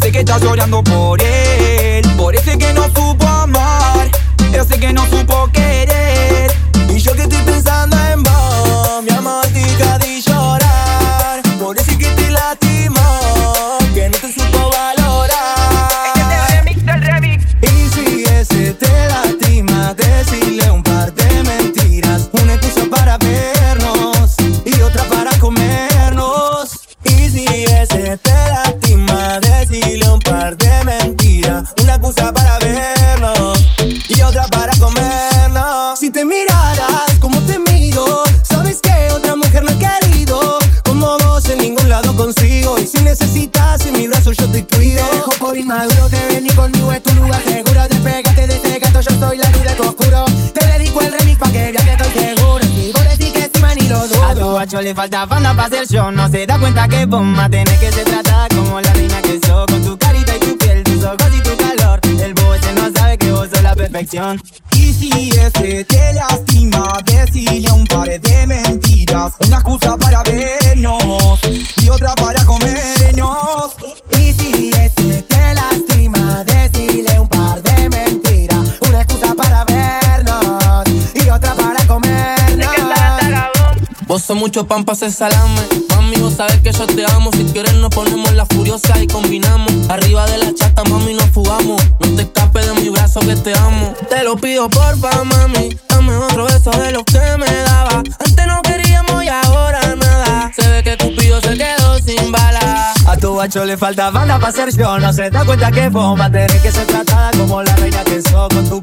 sé que estás llorando por él, por ese que no supo amar, ese que no supo querer. Y yo que estoy pensando en vos, mi amor, deja de llorar, por ese que te lastimó, que no te supo valorar. Este es el remix. Y si ese te lastima, decirle un par de mentiras, una excusa para vernos y otra para comernos. Y si ese te lastima, decirle un par de mentiras, una excusa para vernos y otra para comernos. Si te miraras como te miro, sabes que otra mujer no he querido como vos, en ningún lado consigo. Y si necesitas en mi brazo yo te cuido. Te dejo por inmaduro, te vení conmigo, es tu lugar seguro. Despégate de este gato, yo soy la luz de tu oscuro. Te dedico el remix pa' que veas que estoy seguro. Y vos decís que encima ni lo dudo. A tu guacho le falta banda pa' hacer show. No se da cuenta que vos más tenés que ser tratada como la reina que sos. Con tu carita y tu piel, tus ojos y tu calor. El bobo ese no sabe que vos sos la perfección. Y si ese te lastima, decirle un par de mentiras, una excusa para vernos y otra para comernos. Y si ese te lastima, decirle un par de mentiras, una excusa para vernos y otra para comernos. Vos sos mucho pan pa' hacer salame. Mami, vos sabés que yo te amo. Si quieres nos ponemos la furiosa y combinamos. Arriba de la chata, mami, nos fugamos. No te escapes de mi brazo que te amo. Te lo pido porfa, mami, dame otro beso de los que me daba. Antes no queríamos y ahora nada. Se ve que Cupido se quedó sin balas. A tu guacho le falta banda pa' hacer show. No se da cuenta que vos vas a tener que ser tratada como la reina que sos. Con tu